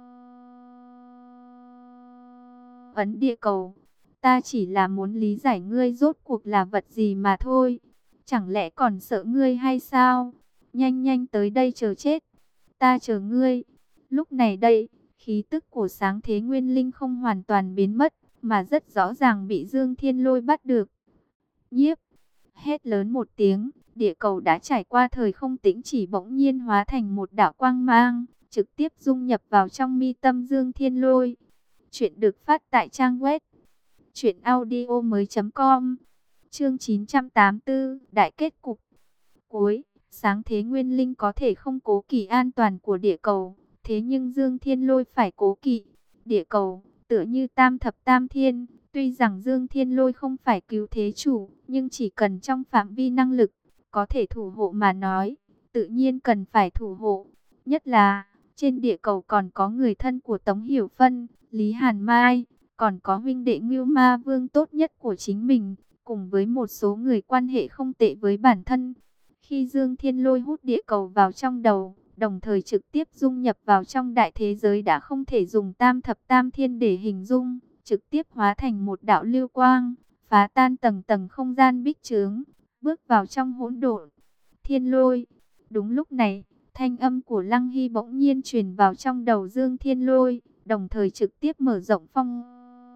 ấn địa cầu. Ta chỉ là muốn lý giải ngươi rốt cuộc là vật gì mà thôi. Chẳng lẽ còn sợ ngươi hay sao? Nhanh nhanh tới đây chờ chết. Ta chờ ngươi. Lúc này đây, khí tức của Sáng Thế Nguyên Linh không hoàn toàn biến mất, mà rất rõ ràng bị Dương Thiên Lôi bắt được. Nhiếp. Hét lớn một tiếng, địa cầu đã trải qua thời không tĩnh chỉ bỗng nhiên hóa thành một đạo quang mang, trực tiếp dung nhập vào trong mi tâm Dương Thiên Lôi. Chuyện được phát tại trang web truyện audio mới chấm com. Chương chín trăm tám mươi tư, đại kết cục. Cuối, Sáng Thế Nguyên Linh có thể không cố kỵ an toàn của địa cầu, thế nhưng Dương Thiên Lôi phải cố kỵ. Địa cầu, tựa như tam thập tam thiên, tuy rằng Dương Thiên Lôi không phải cứu thế chủ, nhưng chỉ cần trong phạm vi năng lực, có thể thủ hộ mà nói, tự nhiên cần phải thủ hộ. Nhất là, trên địa cầu còn có người thân của Tống Hiểu Phân, Lý Hàn Mai, còn có huynh đệ Ngưu Ma Vương tốt nhất của chính mình, cùng với một số người quan hệ không tệ với bản thân. Khi Dương Thiên Lôi hút địa cầu vào trong đầu, đồng thời trực tiếp dung nhập vào trong đại thế giới đã không thể dùng tam thập tam thiên để hình dung, trực tiếp hóa thành một đạo lưu quang, phá tan tầng tầng không gian bích chướng, bước vào trong hỗn độn. Thiên Lôi. Đúng lúc này, thanh âm của Lăng Hy bỗng nhiên truyền vào trong đầu Dương Thiên Lôi, đồng thời trực tiếp mở rộng phong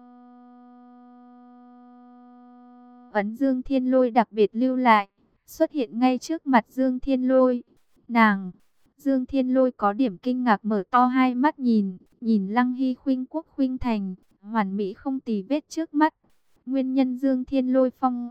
ấn Dương Thiên Lôi đặc biệt lưu lại, xuất hiện ngay trước mặt Dương Thiên Lôi. Nàng, Dương Thiên Lôi có điểm kinh ngạc mở to hai mắt nhìn, nhìn Lăng Hy khuynh quốc khuynh thành, hoàn mỹ không tì vết trước mắt. Nguyên nhân Dương Thiên Lôi phong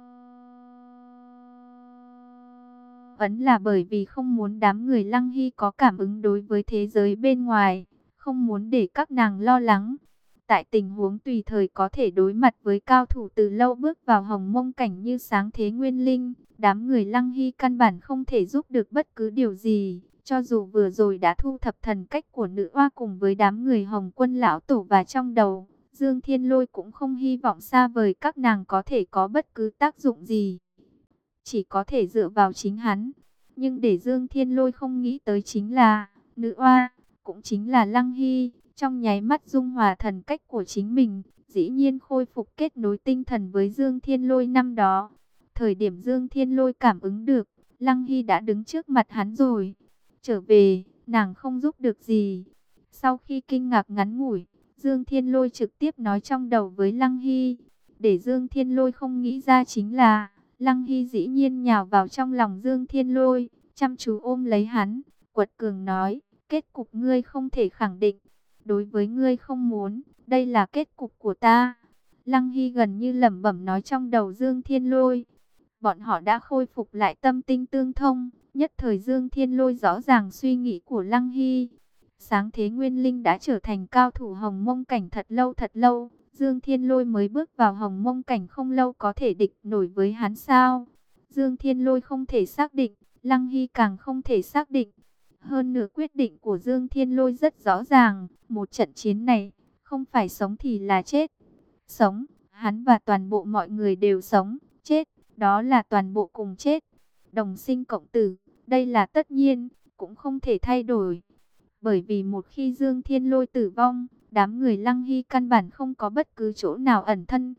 ấn là bởi vì không muốn đám người Lăng Hy có cảm ứng đối với thế giới bên ngoài, không muốn để các nàng lo lắng. Tại tình huống tùy thời có thể đối mặt với cao thủ từ lâu bước vào hồng mông cảnh như Sáng Thế Nguyên Linh, đám người Lăng Hy căn bản không thể giúp được bất cứ điều gì. Cho dù vừa rồi đã thu thập thần cách của nữ oa cùng với đám người Hồng Quân lão tổ và trong đầu, Dương Thiên Lôi cũng không hy vọng xa vời các nàng có thể có bất cứ tác dụng gì. Chỉ có thể dựa vào chính hắn. Nhưng để Dương Thiên Lôi không nghĩ tới chính là, nữ oa, cũng chính là Lăng Hy, trong nháy mắt dung hòa thần cách của chính mình, dĩ nhiên khôi phục kết nối tinh thần với Dương Thiên Lôi năm đó. Thời điểm Dương Thiên Lôi cảm ứng được, Lăng Hy đã đứng trước mặt hắn rồi. Trở về, nàng không giúp được gì. Sau khi kinh ngạc ngắn ngủi, Dương Thiên Lôi trực tiếp nói trong đầu với Lăng Hy. Để Dương Thiên Lôi không nghĩ ra chính là, Lăng Hy dĩ nhiên nhào vào trong lòng Dương Thiên Lôi, chăm chú ôm lấy hắn, quật cường nói, kết cục ngươi không thể khẳng định. Đối với ngươi không muốn, đây là kết cục của ta. Lăng Hy gần như lẩm bẩm nói trong đầu Dương Thiên Lôi. Bọn họ đã khôi phục lại tâm tinh tương thông. Nhất thời Dương Thiên Lôi rõ ràng suy nghĩ của Lăng Hy. Sáng Thế Nguyên Linh đã trở thành cao thủ hồng mông cảnh thật lâu thật lâu. Dương Thiên Lôi mới bước vào hồng mông cảnh không lâu có thể địch nổi với hắn sao? Dương Thiên Lôi không thể xác định, Lăng Hy càng không thể xác định. Hơn nữa quyết định của Dương Thiên Lôi rất rõ ràng, một trận chiến này, không phải sống thì là chết. Sống, hắn và toàn bộ mọi người đều sống, chết, đó là toàn bộ cùng chết. Đồng sinh cộng tử, đây là tất nhiên, cũng không thể thay đổi. Bởi vì một khi Dương Thiên Lôi tử vong, đám người Lăng Hy căn bản không có bất cứ chỗ nào ẩn thân.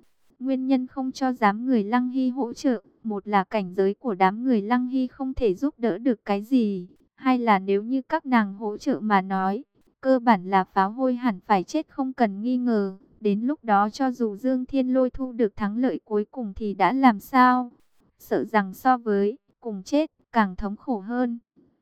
Nguyên nhân không cho đám người Lăng Hy hỗ trợ, một là cảnh giới của đám người Lăng Hy không thể giúp đỡ được cái gì, hai là nếu như các nàng hỗ trợ mà nói, cơ bản là pháo hôi hẳn phải chết không cần nghi ngờ. Đến lúc đó cho dù Dương Thiên Lôi thu được thắng lợi cuối cùng thì đã làm sao? Sợ rằng so với cùng chết càng thống khổ hơn.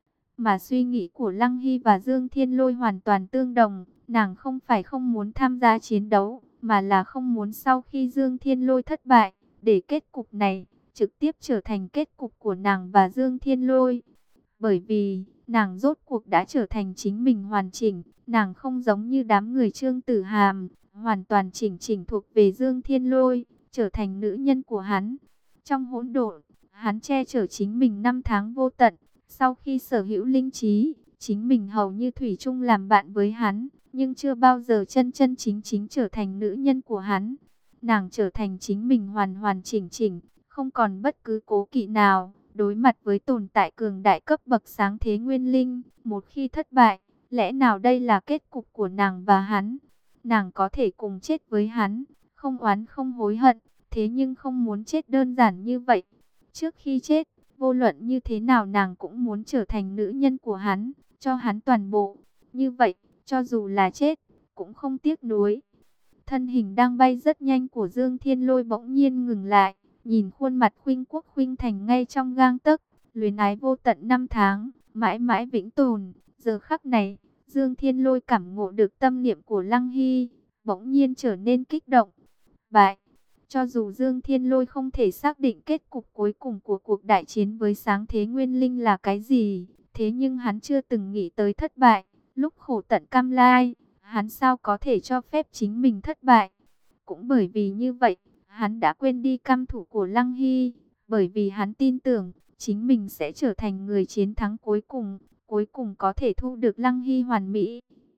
Mà suy nghĩ của Lăng Hy và Dương Thiên Lôi hoàn toàn tương đồng. Nàng không phải không muốn tham gia chiến đấu, mà là không muốn sau khi Dương Thiên Lôi thất bại, để kết cục này trực tiếp trở thành kết cục của nàng và Dương Thiên Lôi. Bởi vì, nàng rốt cuộc đã trở thành chính mình hoàn chỉnh. Nàng không giống như đám người Trương Tử Hàm, hoàn toàn chỉnh chỉnh thuộc về Dương Thiên Lôi, trở thành nữ nhân của hắn. Trong hỗn độn, hắn che chở chính mình năm tháng vô tận. Sau khi sở hữu linh trí, chính mình hầu như thủy chung làm bạn với hắn, nhưng chưa bao giờ chân chân chính chính trở thành nữ nhân của hắn. Nàng trở thành chính mình hoàn hoàn chỉnh chỉnh, không còn bất cứ cố kỵ nào. Đối mặt với tồn tại cường đại cấp bậc sáng thế nguyên linh, một khi thất bại, lẽ nào đây là kết cục của nàng và hắn? Nàng có thể cùng chết với hắn, không oán không hối hận, thế nhưng không muốn chết đơn giản như vậy. Trước khi chết, vô luận như thế nào nàng cũng muốn trở thành nữ nhân của hắn, cho hắn toàn bộ. Như vậy, cho dù là chết, cũng không tiếc nuối. Thân hình đang bay rất nhanh của Dương Thiên Lôi bỗng nhiên ngừng lại, nhìn khuôn mặt khuynh quốc khuynh thành ngay trong gang tấc, luyến ái vô tận năm tháng, mãi mãi vĩnh tồn. Giờ khắc này, Dương Thiên Lôi cảm ngộ được tâm niệm của Lăng Hy, bỗng nhiên trở nên kích động. Bại, cho dù Dương Thiên Lôi không thể xác định kết cục cuối cùng của cuộc đại chiến với sáng thế nguyên linh là cái gì, thế nhưng hắn chưa từng nghĩ tới thất bại. Lúc khổ tận cam lai, hắn sao có thể cho phép chính mình thất bại? Cũng bởi vì như vậy, hắn đã quên đi cam thủ của Lăng Hy, bởi vì hắn tin tưởng chính mình sẽ trở thành người chiến thắng cuối cùng, cuối cùng có thể thu được Lăng Hy hoàn mỹ.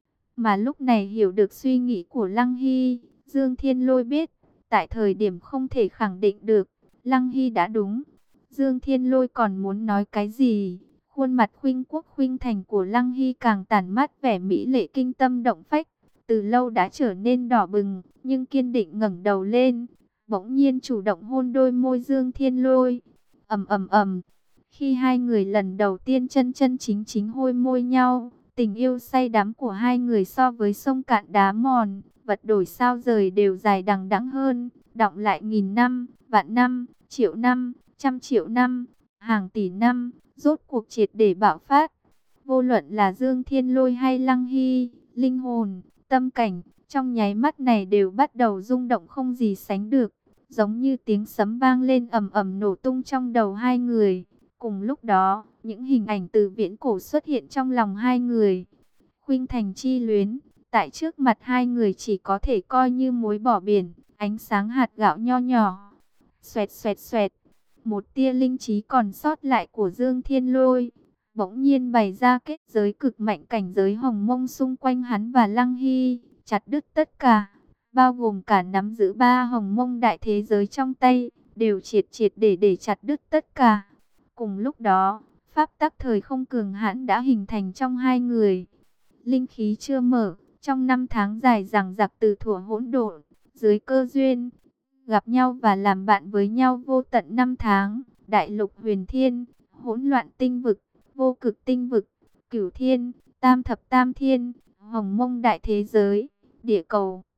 Mà lúc này hiểu được suy nghĩ của Lăng Hy, Dương Thiên Lôi biết, tại thời điểm không thể khẳng định được, Lăng Hy đã đúng. Dương Thiên Lôi còn muốn nói cái gì? Khuôn mặt khuynh quốc khuynh thành của Lăng Hy càng tản mát vẻ mỹ lệ kinh tâm động phách, từ lâu đã trở nên đỏ bừng, nhưng kiên định ngẩng đầu lên, bỗng nhiên chủ động hôn đôi môi Dương Thiên Lôi. Ầm ầm ầm, khi hai người lần đầu tiên chân chân chính chính hôi môi nhau, tình yêu say đắm của hai người so với sông cạn đá mòn, vật đổi sao rời đều dài đằng đẵng hơn, đọng lại nghìn năm, vạn năm, triệu năm, trăm triệu năm, hàng tỷ năm, rốt cuộc triệt để bạo phát. Vô luận là Dương Thiên Lôi hay Lăng Hy, linh hồn, tâm cảnh, trong nháy mắt này đều bắt đầu rung động không gì sánh được, giống như tiếng sấm vang lên ầm ầm nổ tung trong đầu hai người. Cùng lúc đó, những hình ảnh từ viễn cổ xuất hiện trong lòng hai người. Khuynh thành chi luyến, tại trước mặt hai người chỉ có thể coi như muối bỏ biển, ánh sáng hạt gạo nho nhỏ. Xoẹt xoẹt xoẹt, một tia linh trí còn sót lại của Dương Thiên Lôi bỗng nhiên bày ra kết giới cực mạnh, cảnh giới hồng mông xung quanh hắn và Lăng Hy, chặt đứt tất cả, bao gồm cả nắm giữ ba hồng mông đại thế giới trong tay, đều triệt triệt để để chặt đứt tất cả. Cùng lúc đó, pháp tắc thời không cường hãn đã hình thành trong hai người. Linh khí chưa mở, trong năm tháng dài dằng dặc từ thuở hỗn độn, dưới cơ duyên, gặp nhau và làm bạn với nhau vô tận năm tháng, đại lục huyền thiên, hỗn loạn tinh vực, vô cực tinh vực, cửu thiên, tam thập tam thiên, hồng mông đại thế giới, địa cầu.